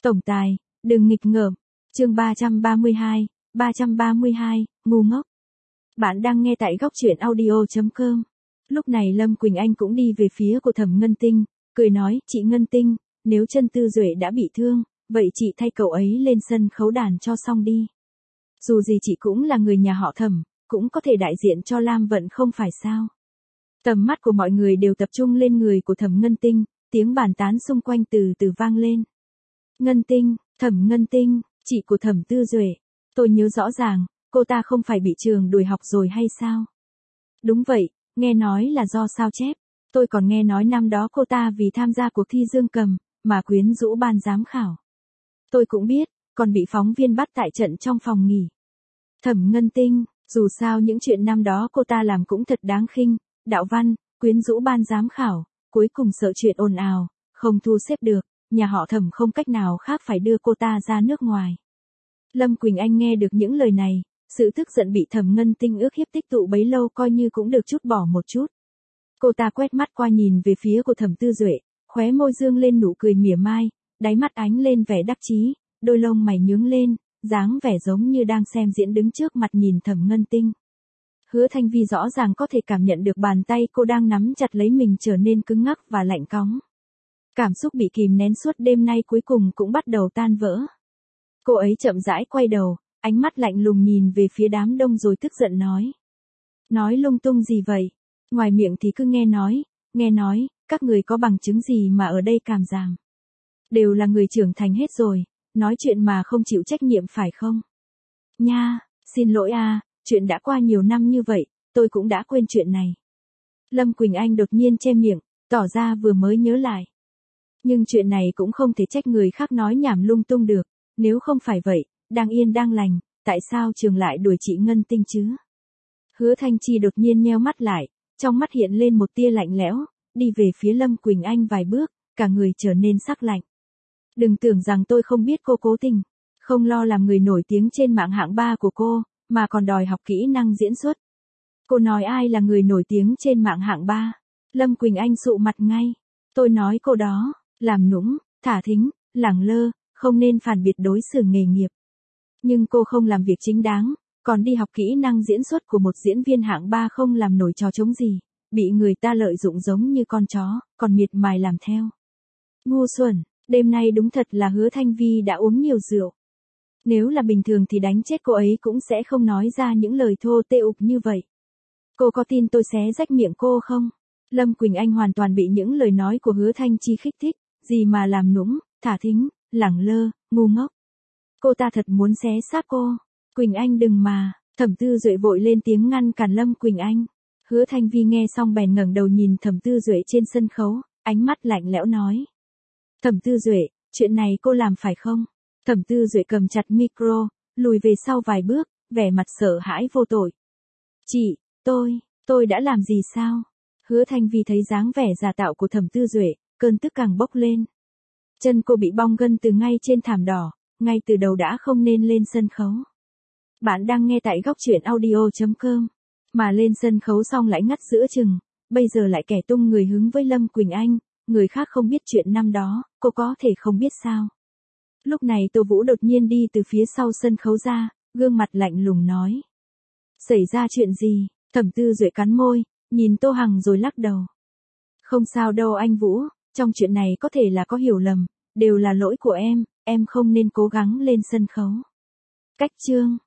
Tổng tài, đừng nghịch ngợm. Chương 332, ngu ngốc. Bạn đang nghe tại góc truyện audio.com. Lúc này Lâm Quỳnh Anh cũng đi về phía của Thẩm Ngân Tinh, cười nói, chị Ngân Tinh, nếu chân Tư Duệ đã bị thương, vậy chị thay cậu ấy lên sân khấu đàn cho xong đi. Dù gì chị cũng là người nhà họ Thẩm, cũng có thể đại diện cho Lam Vận không phải sao. Tầm mắt của mọi người đều tập trung lên người của Thẩm Ngân Tinh, tiếng bàn tán xung quanh từ từ vang lên. Ngân Tinh, Thẩm Ngân Tinh, chị của Thẩm Tư Duệ, tôi nhớ rõ ràng, cô ta không phải bị trường đuổi học rồi hay sao? Đúng vậy, nghe nói là do sao chép, tôi còn nghe nói năm đó cô ta vì tham gia cuộc thi dương cầm, mà quyến rũ ban giám khảo. Tôi cũng biết, còn bị phóng viên bắt tại trận trong phòng nghỉ. Thẩm Ngân Tinh, dù sao những chuyện năm đó cô ta làm cũng thật đáng khinh, đạo văn, quyến rũ ban giám khảo, cuối cùng sợ chuyện ồn ào, không thu xếp được, nhà họ Thẩm không cách nào khác phải đưa cô ta ra nước ngoài. Lâm Quỳnh Anh nghe được những lời này, sự tức giận bị Thẩm Ngân Tinh ước hiếp tích tụ bấy lâu coi như cũng được chút bỏ một chút. Cô ta quét mắt qua nhìn về phía của Thẩm Tư Duệ, khóe môi dương lên nụ cười mỉa mai, đáy mắt ánh lên vẻ đắc chí, đôi lông mày nhướng lên, dáng vẻ giống như đang xem diễn đứng trước mặt nhìn Thẩm Ngân Tinh. Hứa Thanh Vi rõ ràng có thể cảm nhận được bàn tay cô đang nắm chặt lấy mình trở nên cứng ngắc và lạnh cóng. Cảm xúc bị kìm nén suốt đêm nay cuối cùng cũng bắt đầu tan vỡ. Cô ấy chậm rãi quay đầu, ánh mắt lạnh lùng nhìn về phía đám đông rồi tức giận nói. Nói lung tung gì vậy? Ngoài miệng thì cứ nghe nói, các người có bằng chứng gì mà ở đây càm ràm. Đều là người trưởng thành hết rồi, nói chuyện mà không chịu trách nhiệm phải không? Nha, xin lỗi chuyện đã qua nhiều năm như vậy, tôi cũng đã quên chuyện này. Lâm Quỳnh Anh đột nhiên che miệng, tỏ ra vừa mới nhớ lại. Nhưng chuyện này cũng không thể trách người khác nói nhảm lung tung được, nếu không phải vậy, đang yên đang lành, tại sao trường lại đuổi chị Ngân Tinh chứ? Hứa Thanh Chi đột nhiên nheo mắt lại, trong mắt hiện lên một tia lạnh lẽo, đi về phía Lâm Quỳnh Anh vài bước, cả người trở nên sắc lạnh. Đừng tưởng rằng tôi không biết cô cố tình, không lo làm người nổi tiếng trên mạng hạng 3 của cô, mà còn đòi học kỹ năng diễn xuất. Cô nói ai là người nổi tiếng trên mạng hạng 3? Lâm Quỳnh Anh sụ mặt ngay. Tôi nói cô đó, làm nũng, thả thính, lẳng lơ, không nên phản biệt đối xử nghề nghiệp. Nhưng cô không làm việc chính đáng, còn đi học kỹ năng diễn xuất của một diễn viên hạng 3 không làm nổi trò trống gì, bị người ta lợi dụng giống như con chó, còn miệt mài làm theo. Ngu xuẩn, đêm nay đúng thật là Hứa Thanh Vi đã uống nhiều rượu. Nếu là bình thường thì đánh chết cô ấy cũng sẽ không nói ra những lời thô tệ ục như vậy. Cô có tin tôi xé rách miệng cô không? Lâm Quỳnh Anh hoàn toàn bị những lời nói của Hứa Thanh Chi khích thích, gì mà làm nũng, thả thính, lẳng lơ, ngu ngốc. Cô ta thật muốn xé xác cô. Quỳnh Anh đừng mà, Thẩm Tư Duệ vội lên tiếng ngăn cản Lâm Quỳnh Anh. Hứa Thanh Vi nghe xong bèn ngẩng đầu nhìn Thẩm Tư Duệ trên sân khấu, ánh mắt lạnh lẽo nói. Thẩm Tư Duệ, chuyện này cô làm phải không? Thẩm Tư Duệ cầm chặt micro, lùi về sau vài bước, vẻ mặt sợ hãi vô tội. Chị, tôi đã làm gì sao? Hứa Thanh Vi thấy dáng vẻ giả tạo của Thẩm Tư Duệ, cơn tức càng bốc lên. Chân cô bị bong gân từ ngay trên thảm đỏ, ngay từ đầu đã không nên lên sân khấu. Bạn đang nghe tại góc truyện audio.com, mà lên sân khấu xong lại ngắt giữa chừng, bây giờ lại kẻ tung người hứng với Lâm Quỳnh Anh, người khác không biết chuyện năm đó, cô có thể không biết sao. Lúc này Tô Vũ đột nhiên đi từ phía sau sân khấu ra, gương mặt lạnh lùng nói. Xảy ra chuyện gì? Thẩm Tư Duệ cắn môi, nhìn Tô Hằng rồi lắc đầu. Không sao đâu anh Vũ, trong chuyện này có thể là có hiểu lầm, đều là lỗi của em không nên cố gắng lên sân khấu. Cách chương.